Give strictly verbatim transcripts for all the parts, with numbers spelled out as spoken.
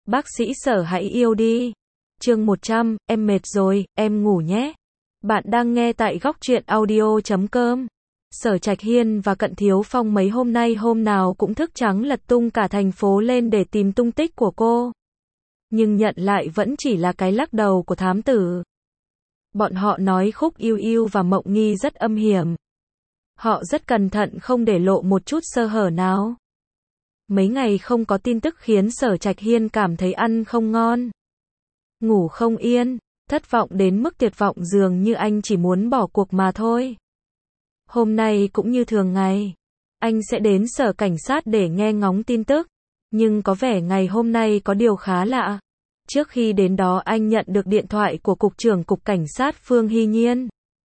Bác sĩ Sở hãy yêu đi. Chương một trăm, em mệt rồi, em ngủ nhé. Bạn đang nghe tại góc truyện audio chấm com. Sở Trạch Hiên và Cận Thiếu Phong mấy hôm nay hôm nào cũng thức trắng lật tung cả thành phố lên để tìm tung tích của cô. Nhưng nhận lại vẫn chỉ là cái lắc đầu của thám tử. Bọn họ nói Khúc Yêu Yêu và Mộng Nghi rất âm hiểm. Họ rất cẩn thận không để lộ một chút sơ hở nào. Mấy ngày không có tin tức khiến Sở Trạch Hiên cảm thấy ăn không ngon, ngủ không yên, thất vọng đến mức tuyệt vọng, dường như anh chỉ muốn bỏ cuộc mà thôi. Hôm nay cũng như thường ngày, anh sẽ đến sở cảnh sát để nghe ngóng tin tức, nhưng có vẻ ngày hôm nay có điều khá lạ. Trước khi đến đó anh nhận được điện thoại của Cục trưởng Cục Cảnh sát Phương Hy Nhiên.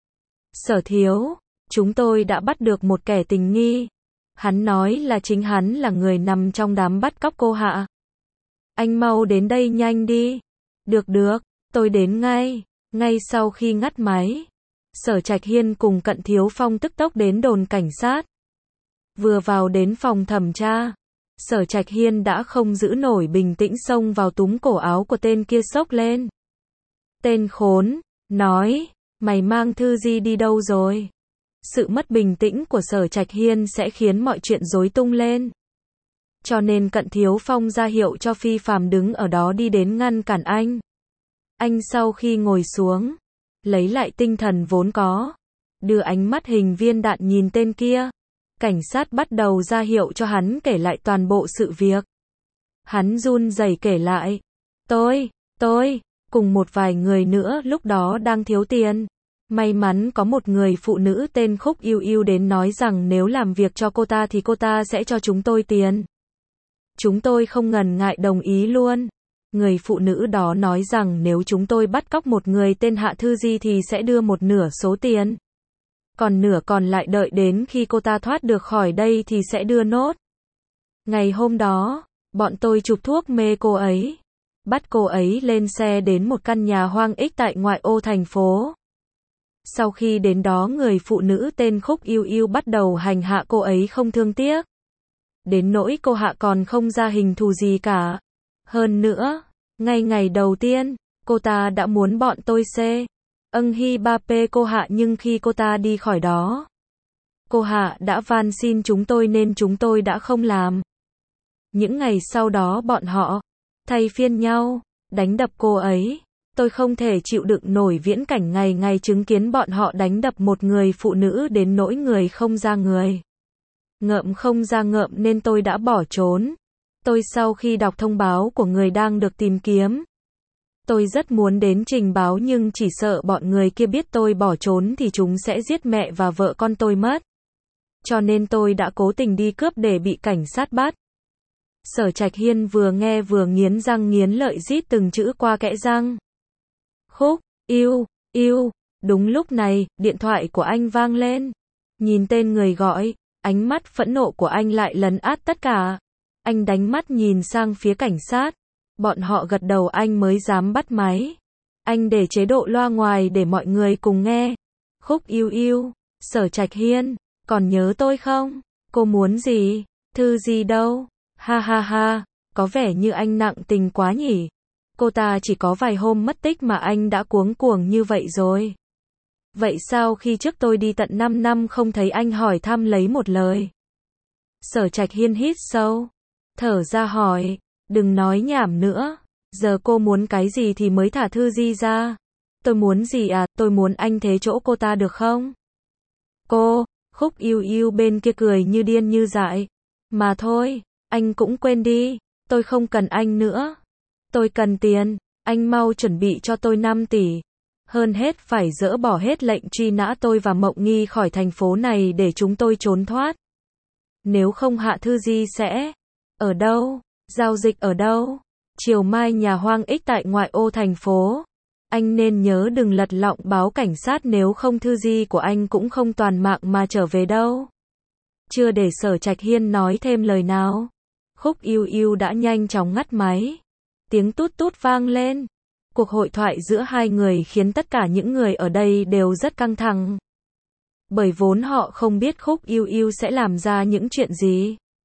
Sở thiếu, chúng tôi đã bắt được một kẻ tình nghi. Hắn nói là chính hắn là người nằm trong đám bắt cóc cô Hạ. Anh mau đến đây nhanh đi. Được được, tôi đến ngay. Ngay sau khi ngắt máy, Sở Trạch Hiên cùng Cận Thiếu Phong tức tốc đến đồn cảnh sát. Vừa vào đến phòng thẩm tra, Sở Trạch Hiên đã không giữ nổi bình tĩnh xông vào túm cổ áo của tên kia xốc lên. Tên khốn, nói, mày mang Thư Di đi đâu rồi? Sự mất bình tĩnh của Sở Trạch Hiên sẽ khiến mọi chuyện rối tung lên. Cho nên Cận Thiếu Phong ra hiệu cho Phi Phàm đứng ở đó đi đến ngăn cản anh. Anh sau khi ngồi xuống, lấy lại tinh thần vốn có, đưa ánh mắt hình viên đạn nhìn tên kia. Cảnh sát bắt đầu ra hiệu cho hắn kể lại toàn bộ sự việc. Hắn run rẩy kể lại. Tôi, tôi, cùng một vài người nữa lúc đó đang thiếu tiền. May mắn có một người phụ nữ tên Khúc Yêu Yêu đến nói rằng nếu làm việc cho cô ta thì cô ta sẽ cho chúng tôi tiền. Chúng tôi không ngần ngại đồng ý luôn. Người phụ nữ đó nói rằng nếu chúng tôi bắt cóc một người tên Hạ Thư Di thì sẽ đưa một nửa số tiền. Còn nửa còn lại đợi đến khi cô ta thoát được khỏi đây thì sẽ đưa nốt. Ngày hôm đó, bọn tôi chụp thuốc mê cô ấy. Bắt cô ấy lên xe đến một căn nhà hoang ích tại ngoại ô thành phố. Sau khi đến đó người phụ nữ tên Khúc Yêu Yêu bắt đầu hành hạ cô ấy không thương tiếc. Đến nỗi cô Hạ còn không ra hình thù gì cả. Hơn nữa, ngay ngày đầu tiên, cô ta đã muốn bọn tôi xê. Âng hi ba pê cô Hạ, nhưng khi cô ta đi khỏi đó, cô Hạ đã van xin chúng tôi nên chúng tôi đã không làm. Những ngày sau đó bọn họ thay phiên nhau đánh đập cô ấy. Tôi không thể chịu đựng nổi viễn cảnh ngày ngày chứng kiến bọn họ đánh đập một người phụ nữ đến nỗi người không ra người, ngợm không ra ngợm, nên tôi đã bỏ trốn. Tôi sau khi đọc thông báo của người đang được tìm kiếm, tôi rất muốn đến trình báo nhưng chỉ sợ bọn người kia biết tôi bỏ trốn thì chúng sẽ giết mẹ và vợ con tôi mất. Cho nên tôi đã cố tình đi cướp để bị cảnh sát bắt. Sở Trạch Hiên vừa nghe vừa nghiến răng nghiến lợi rít từng chữ qua kẽ răng. Khúc Yêu Yêu. Đúng lúc này, điện thoại của anh vang lên. Nhìn tên người gọi, ánh mắt phẫn nộ của anh lại lấn át tất cả. Anh đánh mắt nhìn sang phía cảnh sát. Bọn họ gật đầu anh mới dám bắt máy. Anh để chế độ loa ngoài để mọi người cùng nghe. Khúc Yêu Yêu, Sở Trạch Hiên, còn nhớ tôi không? Cô muốn gì? Thư gì đâu? Ha ha ha, có vẻ như anh nặng tình quá nhỉ? Cô ta chỉ có vài hôm mất tích mà anh đã cuống cuồng như vậy rồi. Vậy sao khi trước tôi đi tận năm năm không thấy anh hỏi thăm lấy một lời? Sở Trạch Hiên hít sâu, thở ra hỏi, đừng nói nhảm nữa, giờ cô muốn cái gì thì mới thả Thư Di ra. Tôi muốn gì à, tôi muốn anh thế chỗ cô ta được không? Cô, Khúc Yêu Yêu bên kia cười như điên như dại. Mà thôi, anh cũng quên đi, tôi không cần anh nữa. Tôi cần tiền, anh mau chuẩn bị cho tôi năm tỷ. Hơn hết phải dỡ bỏ hết lệnh truy nã tôi và Mộng Nghi khỏi thành phố này để chúng tôi trốn thoát. Nếu không Hạ Thư Di sẽ ở đâu? Giao dịch ở đâu? Chiều mai nhà hoang ích tại ngoại ô thành phố. Anh nên nhớ đừng lật lọng báo cảnh sát, nếu không Thư Di của anh cũng không toàn mạng mà trở về đâu. Chưa để Sở Trạch Hiên nói thêm lời nào, Khúc Yêu Yêu đã nhanh chóng ngắt máy. Tiếng tút tút vang lên. Cuộc hội thoại giữa hai người khiến tất cả những người ở đây đều rất căng thẳng. Bởi vốn họ không biết Khúc Yêu Yêu sẽ làm ra những chuyện gì.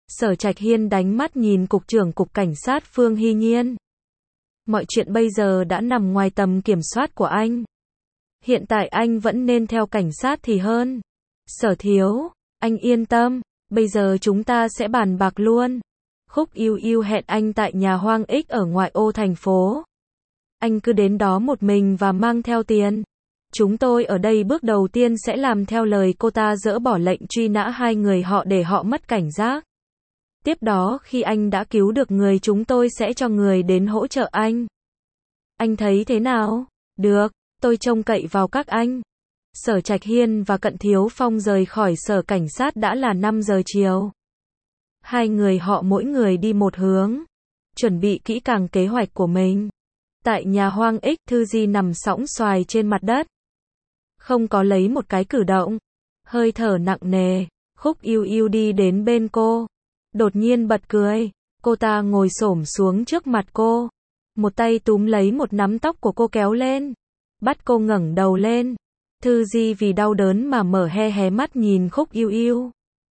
Sở Trạch Hiên đánh mắt nhìn cục trưởng cục cảnh sát Phương Hy Nhiên. Mọi chuyện bây giờ đã nằm ngoài tầm kiểm soát của anh. Hiện tại anh vẫn nên theo cảnh sát thì hơn. Sở thiếu, anh yên tâm, bây giờ chúng ta sẽ bàn bạc luôn. Khúc Yêu Yêu hẹn anh tại nhà hoang ích ở ngoại ô thành phố. Anh cứ đến đó một mình và mang theo tiền. Chúng tôi ở đây bước đầu tiên sẽ làm theo lời cô ta, dỡ bỏ lệnh truy nã hai người họ để họ mất cảnh giác. Tiếp đó khi anh đã cứu được người, chúng tôi sẽ cho người đến hỗ trợ anh. Anh thấy thế nào? Được, tôi trông cậy vào các anh. Sở Trạch Hiên và Cận Thiếu Phong rời khỏi sở cảnh sát đã là năm giờ chiều. Hai người họ mỗi người đi một hướng, chuẩn bị kỹ càng kế hoạch của mình. Tại nhà hoang ích, Thư Di nằm sõng xoài trên mặt đất. Không có lấy một cái cử động. Hơi thở nặng nề. Khúc Yêu Yêu đi đến bên cô. Đột nhiên bật cười. Cô ta ngồi xổm xuống trước mặt cô. Một tay túm lấy một nắm tóc của cô kéo lên. Bắt cô ngẩng đầu lên. Thư Di vì đau đớn mà mở he hé mắt nhìn Khúc Yêu Yêu.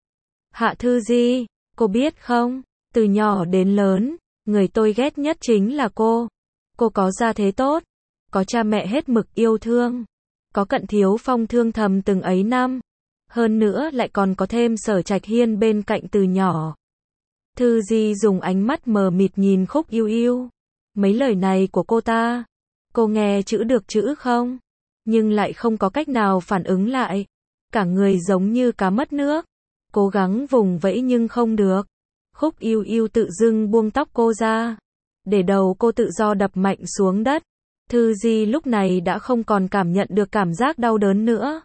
Hạ Thư Di, cô biết không, từ nhỏ đến lớn, người tôi ghét nhất chính là cô. Cô có gia thế tốt, có cha mẹ hết mực yêu thương, có Cận Thiếu Phong thương thầm từng ấy năm, hơn nữa lại còn có thêm Sở Trạch Hiên bên cạnh từ nhỏ. Thư Di dùng ánh mắt mờ mịt nhìn Khúc Yêu Yêu. Mấy lời này của cô ta, cô nghe chữ được chữ không? Nhưng lại không có cách nào phản ứng lại. Cả người giống như cá mất nước. Cố gắng vùng vẫy nhưng không được. Khúc Yêu Yêu tự dưng buông tóc cô ra. Để đầu cô tự do đập mạnh xuống đất. Thư Di lúc này đã không còn cảm nhận được cảm giác đau đớn nữa.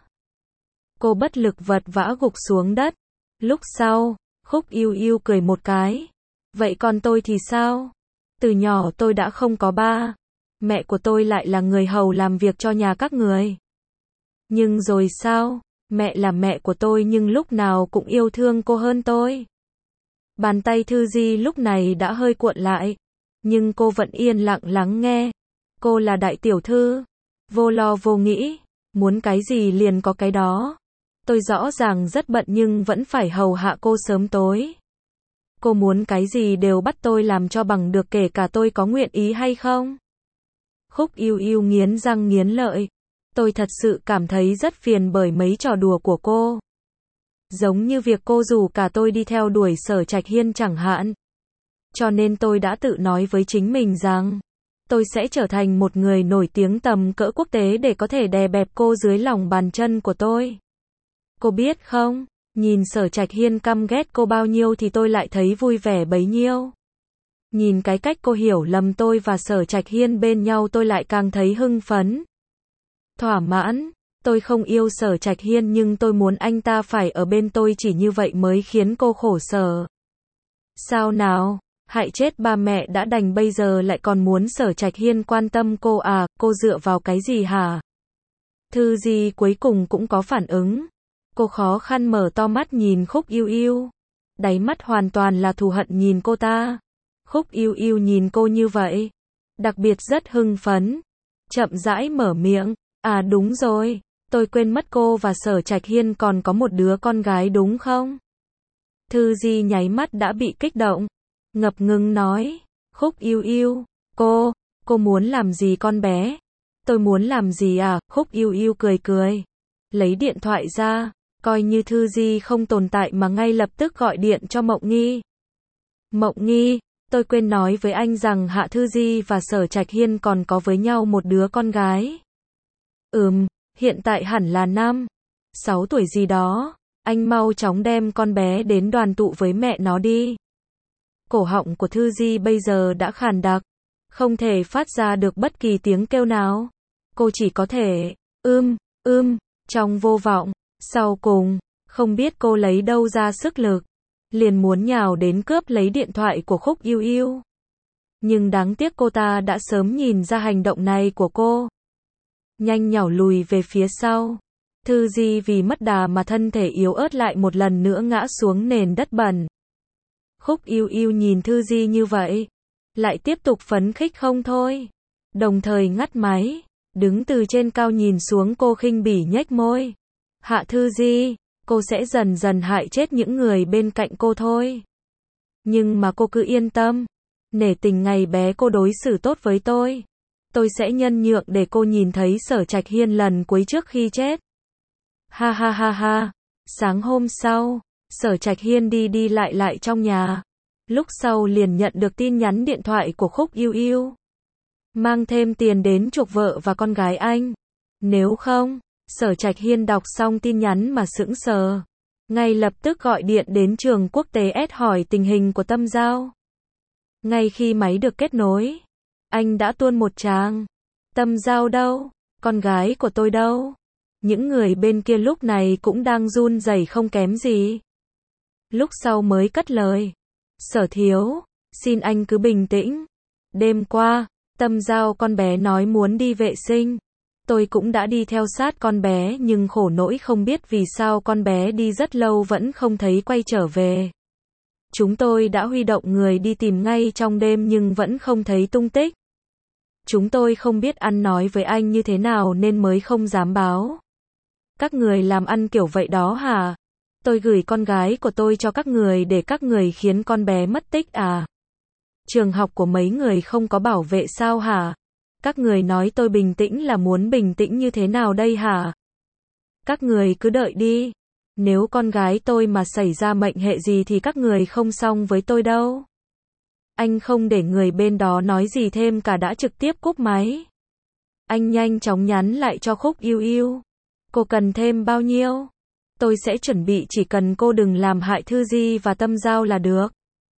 Cô bất lực vật vã gục xuống đất. Lúc sau, Khúc Yêu Yêu cười một cái. Vậy còn tôi thì sao? Từ nhỏ tôi đã không có ba. Mẹ của tôi lại là người hầu làm việc cho nhà các người. Nhưng rồi sao? Mẹ là mẹ của tôi nhưng lúc nào cũng yêu thương cô hơn tôi. Bàn tay Thư Di lúc này đã hơi cuộn lại. Nhưng cô vẫn yên lặng lắng nghe. Cô là đại tiểu thư. Vô lo vô nghĩ. Muốn cái gì liền có cái đó. Tôi rõ ràng rất bận nhưng vẫn phải hầu hạ cô sớm tối. Cô muốn cái gì đều bắt tôi làm cho bằng được, kể cả tôi có nguyện ý hay không. Khúc Yêu Yêu nghiến răng nghiến lợi. Tôi thật sự cảm thấy rất phiền bởi mấy trò đùa của cô. Giống như việc cô rủ cả tôi đi theo đuổi Sở Trạch Hiên chẳng hạn. Cho nên tôi đã tự nói với chính mình rằng, tôi sẽ trở thành một người nổi tiếng tầm cỡ quốc tế để có thể đè bẹp cô dưới lòng bàn chân của tôi. Cô biết không, nhìn Sở Trạch Hiên căm ghét cô bao nhiêu thì tôi lại thấy vui vẻ bấy nhiêu. Nhìn cái cách cô hiểu lầm tôi và Sở Trạch Hiên bên nhau tôi lại càng thấy hưng phấn. Thỏa mãn, tôi không yêu Sở Trạch Hiên nhưng tôi muốn anh ta phải ở bên tôi, chỉ như vậy mới khiến cô khổ sở. Sao nào, hại chết ba mẹ đã đành bây giờ lại còn muốn Sở Trạch Hiên quan tâm cô à, cô dựa vào cái gì hả? Thư Di cuối cùng cũng có phản ứng. Cô khó khăn mở to mắt nhìn Khúc Yêu Yêu. Đáy mắt hoàn toàn là thù hận nhìn cô ta. Khúc Yêu Yêu nhìn cô như vậy, đặc biệt rất hưng phấn. Chậm rãi mở miệng. À đúng rồi, tôi quên mất cô và Sở Trạch Hiên còn có một đứa con gái đúng không? Thư Di nháy mắt đã bị kích động. Ngập ngừng nói. Khúc Yêu Yêu, cô, cô muốn làm gì con bé? Tôi muốn làm gì à? Khúc Yêu Yêu cười cười. Lấy điện thoại ra, coi như Thư Di không tồn tại mà ngay lập tức gọi điện cho Mộng Nghi. Mộng Nghi, tôi quên nói với anh rằng Hạ Thư Di và Sở Trạch Hiên còn có với nhau một đứa con gái. Ừm, hiện tại hẳn là năm, sáu tuổi gì đó. Anh mau chóng đem con bé đến đoàn tụ với mẹ nó đi. Cổ họng của Thư Di bây giờ đã khàn đặc, không thể phát ra được bất kỳ tiếng kêu nào. Cô chỉ có thể, ưm, ưm, trong vô vọng. Sau cùng, không biết cô lấy đâu ra sức lực, liền muốn nhào đến cướp lấy điện thoại của Khúc Yêu Yêu. Nhưng đáng tiếc cô ta đã sớm nhìn ra hành động này của cô. Nhanh nhảu lùi về phía sau. Thư Di vì mất đà mà thân thể yếu ớt lại một lần nữa ngã xuống nền đất bẩn. Khúc Yêu Yêu nhìn Thư Di như vậy, lại tiếp tục phấn khích không thôi. Đồng thời ngắt máy, đứng từ trên cao nhìn xuống cô khinh bỉ nhếch môi. Hạ Thư Di, cô sẽ dần dần hại chết những người bên cạnh cô thôi. Nhưng mà cô cứ yên tâm. Nể tình ngày bé cô đối xử tốt với tôi. Tôi sẽ nhân nhượng để cô nhìn thấy Sở Trạch Hiên lần cuối trước khi chết. Ha ha ha ha. Sáng hôm sau, Sở Trạch Hiên đi đi lại lại trong nhà. Lúc sau liền nhận được tin nhắn điện thoại của Khúc Yêu Yêu. Mang thêm tiền đến chuộc vợ và con gái anh. Nếu không, Sở Trạch Hiên đọc xong tin nhắn mà sững sờ. Ngay lập tức gọi điện đến trường quốc tế S hỏi tình hình của Tâm Giao. Ngay khi máy được kết nối, anh đã tuôn một tràng. Tâm Giao đâu? Con gái của tôi đâu? Những người bên kia lúc này cũng đang run rẩy không kém gì. Lúc sau mới cất lời. Sở thiếu, xin anh cứ bình tĩnh. Đêm qua, Tâm Giao con bé nói muốn đi vệ sinh. Tôi cũng đã đi theo sát con bé nhưng khổ nỗi không biết vì sao con bé đi rất lâu vẫn không thấy quay trở về. Chúng tôi đã huy động người đi tìm ngay trong đêm nhưng vẫn không thấy tung tích. Chúng tôi không biết ăn nói với anh như thế nào nên mới không dám báo. Các người làm ăn kiểu vậy đó hả? Tôi gửi con gái của tôi cho các người để các người khiến con bé mất tích à? Trường học của mấy người không có bảo vệ sao hả? Các người nói tôi bình tĩnh là muốn bình tĩnh như thế nào đây hả? Các người cứ đợi đi. Nếu con gái tôi mà xảy ra mệnh hệ gì thì các người không xong với tôi đâu. Anh không để người bên đó nói gì thêm cả đã trực tiếp cúp máy. Anh nhanh chóng nhắn lại cho Khúc Yêu Yêu. Cô cần thêm bao nhiêu? Tôi sẽ chuẩn bị, chỉ cần cô đừng làm hại Thư Di và Tâm Giao là được.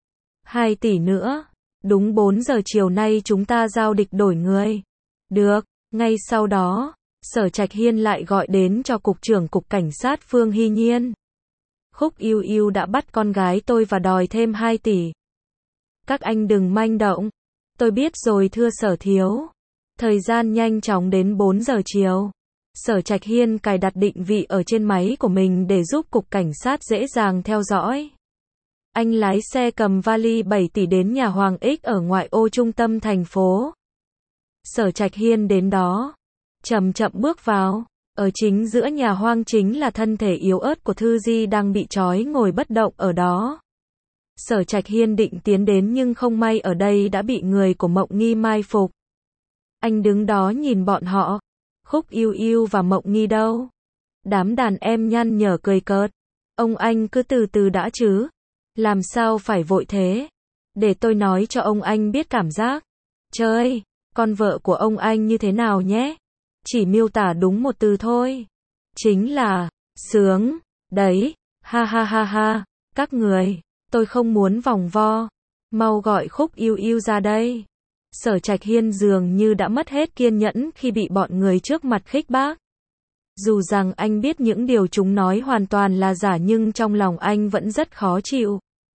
Hai tỷ nữa. Đúng bốn giờ chiều nay chúng ta giao địch đổi người. Được. Ngay sau đó, Sở Trạch Hiên lại gọi đến cho Cục trưởng Cục Cảnh sát Phương Hy Nhiên. Khúc Yêu Yêu đã bắt con gái tôi và đòi thêm hai tỷ. Các anh đừng manh động. Tôi biết rồi thưa Sở thiếu. Thời gian nhanh chóng đến bốn giờ chiều. Sở Trạch Hiên cài đặt định vị ở trên máy của mình để giúp Cục Cảnh sát dễ dàng theo dõi. Anh lái xe cầm vali bảy tỷ đến nhà Hoàng Ích ở ngoại ô trung tâm thành phố. Sở Trạch Hiên đến đó, chậm chậm bước vào. Ở chính giữa nhà Hoang chính là thân thể yếu ớt của Thư Di đang bị trói ngồi bất động ở đó. Sở Trạch Hiên định tiến đến nhưng không may ở đây đã bị người của Mộng Nghi mai phục. Anh đứng đó nhìn bọn họ. Khúc Yêu Yêu và Mộng Nghi đâu? Đám đàn em nhăn nhở cười cợt. Ông anh cứ từ từ đã chứ. Làm sao phải vội thế? Để tôi nói cho ông anh biết cảm giác. Chơi, con vợ của ông anh như thế nào nhé? Chỉ miêu tả đúng một từ thôi. Chính là, sướng, đấy, ha ha ha ha, các người, tôi không muốn vòng vo. Mau gọi Khúc Yêu Yêu ra đây. Sở Trạch Hiên dường như đã mất hết kiên nhẫn khi bị bọn người trước mặt khích bác. Dù rằng anh biết những điều chúng nói hoàn toàn là giả nhưng trong lòng anh vẫn rất khó chịu.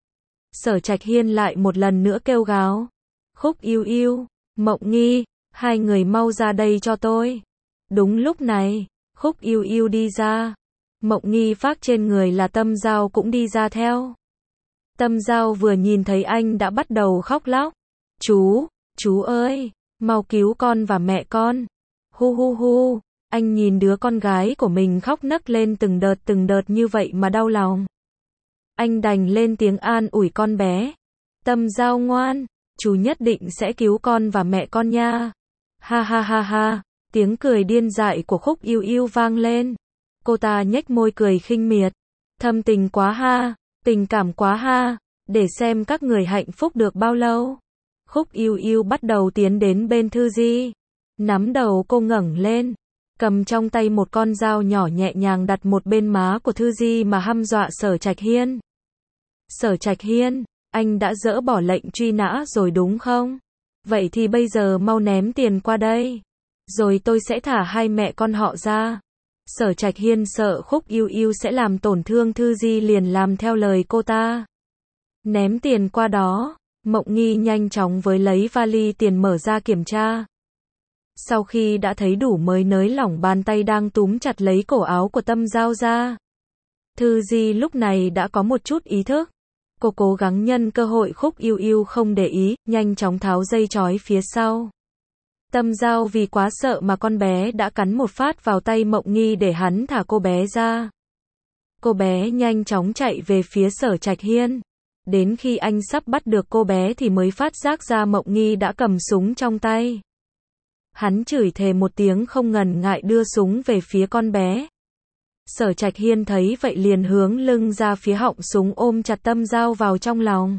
Sở Trạch Hiên lại một lần nữa kêu gào. Khúc Yêu Yêu, Mộng Nghi, hai người mau ra đây cho tôi. Đúng lúc này, Khúc Yêu Yêu đi ra. Mộng Nghi phát trên người là Tâm Giao cũng đi ra theo. Tâm Giao vừa nhìn thấy anh đã bắt đầu khóc lóc. Chú, chú ơi, mau cứu con và mẹ con. Hu hu hu. Anh nhìn đứa con gái của mình khóc nấc lên từng đợt từng đợt như vậy mà đau lòng. Anh đành lên tiếng an ủi con bé. Tâm Giao ngoan, chú nhất định sẽ cứu con và mẹ con nha. Ha ha ha ha, tiếng cười điên dại của Khúc Yêu Yêu vang lên. Cô ta nhếch môi cười khinh miệt. Thâm tình quá ha, tình cảm quá ha, để xem các người hạnh phúc được bao lâu. Khúc Yêu Yêu bắt đầu tiến đến bên Thư Di. Nắm đầu cô ngẩng lên. Cầm trong tay một con dao nhỏ nhẹ nhàng đặt một bên má của Thư Di mà hăm dọa Sở Trạch Hiên. Sở Trạch Hiên, anh đã dỡ bỏ lệnh truy nã rồi đúng không? Vậy thì bây giờ mau ném tiền qua đây. Rồi tôi sẽ thả hai mẹ con họ ra. Sở Trạch Hiên sợ Khúc Yêu Yêu sẽ làm tổn thương Thư Di liền làm theo lời cô ta. Ném tiền qua đó, Mộng Nghi nhanh chóng với lấy vali tiền mở ra kiểm tra. Sau khi đã thấy đủ mới nới lỏng bàn tay đang túm chặt lấy cổ áo của Tâm Giao ra. Thư Di lúc này đã có một chút ý thức. Cô cố gắng nhân cơ hội Khúc Yêu Yêu không để ý, nhanh chóng tháo dây trói phía sau. Tâm Giao vì quá sợ mà con bé đã cắn một phát vào tay Mộng Nghi để hắn thả cô bé ra. Cô bé nhanh chóng chạy về phía Sở Trạch Hiên. Đến khi anh sắp bắt được cô bé thì mới phát giác ra Mộng Nghi đã cầm súng trong tay. Hắn chửi thề một tiếng không ngần ngại đưa súng về phía con bé. Sở Trạch Hiên thấy vậy liền hướng lưng ra phía họng súng ôm chặt Tâm Dao vào trong lòng.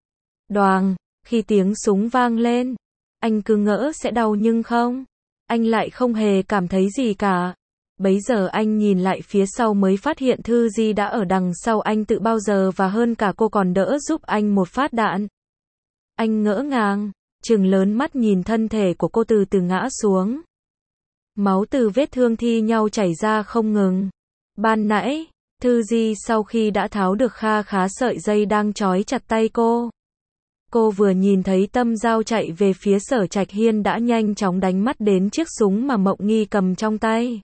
Đoàng, khi tiếng súng vang lên, anh cứ ngỡ sẽ đau nhưng không, anh lại không hề cảm thấy gì cả. Bấy giờ anh nhìn lại phía sau mới phát hiện Thư Di đã ở đằng sau anh tự bao giờ và hơn cả cô còn đỡ giúp anh một phát đạn. Anh ngỡ ngàng, trừng lớn mắt nhìn thân thể của cô từ từ ngã xuống. Máu từ vết thương thi nhau chảy ra không ngừng. Ban nãy, Thư Di sau khi đã tháo được kha khá sợi dây đang trói chặt tay cô. Cô vừa nhìn thấy Tâm Dao chạy về phía Sở Trạch Hiên đã nhanh chóng đánh mắt đến chiếc súng mà Mộng Nghi cầm trong tay.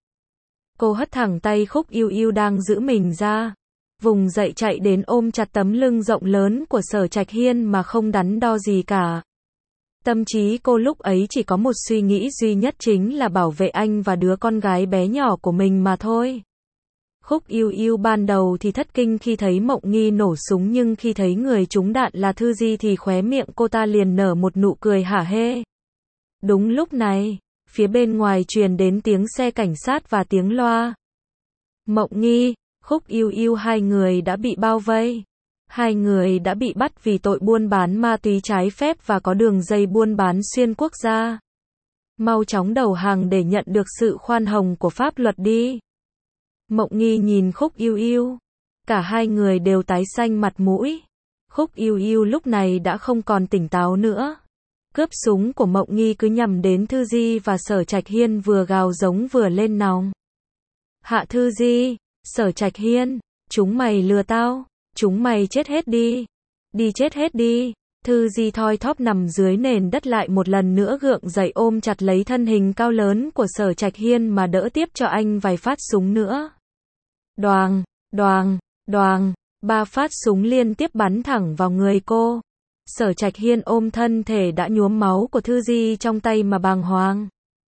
Cô hất thẳng tay Khúc Yêu Yêu đang giữ mình ra, vùng dậy chạy đến ôm chặt tấm lưng rộng lớn của Sở Trạch Hiên mà không đắn đo gì cả. Tâm trí cô lúc ấy chỉ có một suy nghĩ duy nhất chính là bảo vệ anh và đứa con gái bé nhỏ của mình mà thôi. Khúc Yêu Yêu ban đầu thì thất kinh khi thấy Mộng Nghi nổ súng nhưng khi thấy người trúng đạn là Thư Di thì khóe miệng cô ta liền nở một nụ cười hả hê. Đúng lúc này, phía bên ngoài truyền đến tiếng xe cảnh sát và tiếng loa. Mộng Nghi, Khúc Yêu Yêu hai người đã bị bao vây. Hai người đã bị bắt vì tội buôn bán ma túy trái phép và có đường dây buôn bán xuyên quốc gia. Mau chóng đầu hàng để nhận được sự khoan hồng của pháp luật đi. Mộng Nghi nhìn Khúc Yêu Yêu. Cả hai người đều tái xanh mặt mũi. Khúc Yêu Yêu lúc này đã không còn tỉnh táo nữa. Cướp súng của Mộng Nghi cứ nhằm đến Thư Di và Sở Trạch Hiên vừa gào giống vừa lên nòng. Hạ Thư Di, Sở Trạch Hiên, chúng mày lừa tao, chúng mày chết hết đi, đi chết hết đi. Thư Di thoi thóp nằm dưới nền đất lại một lần nữa gượng dậy ôm chặt lấy thân hình cao lớn của Sở Trạch Hiên mà đỡ tiếp cho anh vài phát súng nữa. Đoàng, đoàng, đoàng, ba phát súng liên tiếp bắn thẳng vào người cô. Sở Trạch Hiên ôm thân thể đã nhuốm máu của Thư Di trong tay mà bàng hoàng.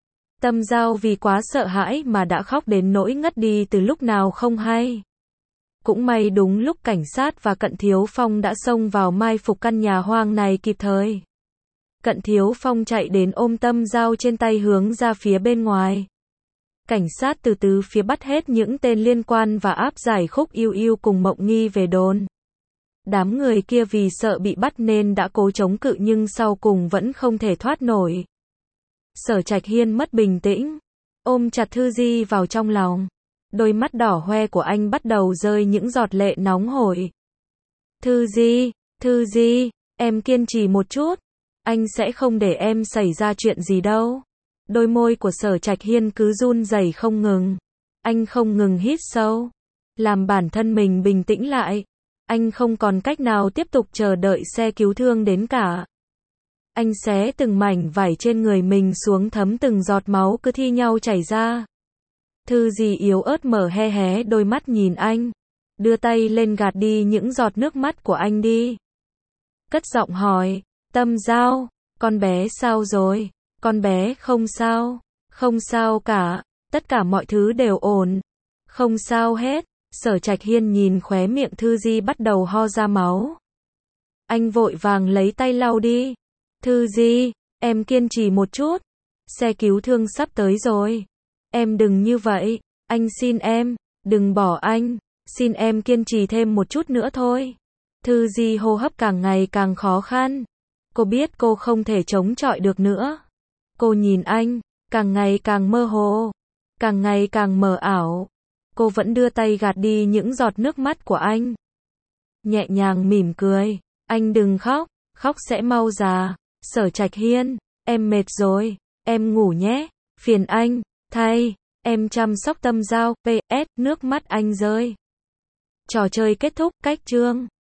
Tâm Dao vì quá sợ hãi mà đã khóc đến nỗi ngất đi từ lúc nào không hay. Cũng may đúng lúc cảnh sát và Cận Thiếu Phong đã xông vào mai phục căn nhà hoang này kịp thời. Cận Thiếu Phong chạy đến ôm Tâm Dao trên tay hướng ra phía bên ngoài. Cảnh sát từ từ phía bắt hết những tên liên quan và áp giải Khúc Yêu Yêu cùng Mộng Nghi về đồn. Đám người kia vì sợ bị bắt nên đã cố chống cự nhưng sau cùng vẫn không thể thoát nổi. Sở Trạch Hiên mất bình tĩnh, ôm chặt Thư Di vào trong lòng. Đôi mắt đỏ hoe của anh bắt đầu rơi những giọt lệ nóng hổi. Thư Di, Thư Di, em kiên trì một chút. Anh sẽ không để em xảy ra chuyện gì đâu. Đôi môi của Sở Trạch Hiên cứ run rẩy không ngừng. Anh không ngừng hít sâu, làm bản thân mình bình tĩnh lại. Anh không còn cách nào tiếp tục chờ đợi xe cứu thương đến cả. Anh xé từng mảnh vải trên người mình xuống thấm từng giọt máu cứ thi nhau chảy ra. Thư Di yếu ớt mở hé hé đôi mắt nhìn anh, đưa tay lên gạt đi những giọt nước mắt của anh đi. Cất giọng hỏi, Tâm Dao, con bé sao rồi? Con bé không sao, không sao cả, tất cả mọi thứ đều ổn, không sao hết. Sở Trạch Hiên nhìn khóe miệng Thư Di bắt đầu ho ra máu. Anh vội vàng lấy tay lau đi. Thư Di, em kiên trì một chút. Xe cứu thương sắp tới rồi. Em đừng như vậy. Anh xin em, đừng bỏ anh. Xin em kiên trì thêm một chút nữa thôi. Thư Di hô hấp càng ngày càng khó khăn. Cô biết cô không thể chống chọi được nữa. Cô nhìn anh, càng ngày càng mơ hồ, càng ngày càng mờ ảo. Cô vẫn đưa tay gạt đi những giọt nước mắt của anh. Nhẹ nhàng mỉm cười. Anh đừng khóc, khóc sẽ mau già. Sở Trạch Hiên, em mệt rồi, em ngủ nhé. Phiền anh, thay, em chăm sóc Tâm Dao. pê ét, nước mắt anh rơi. Trò chơi kết thúc, cách chương.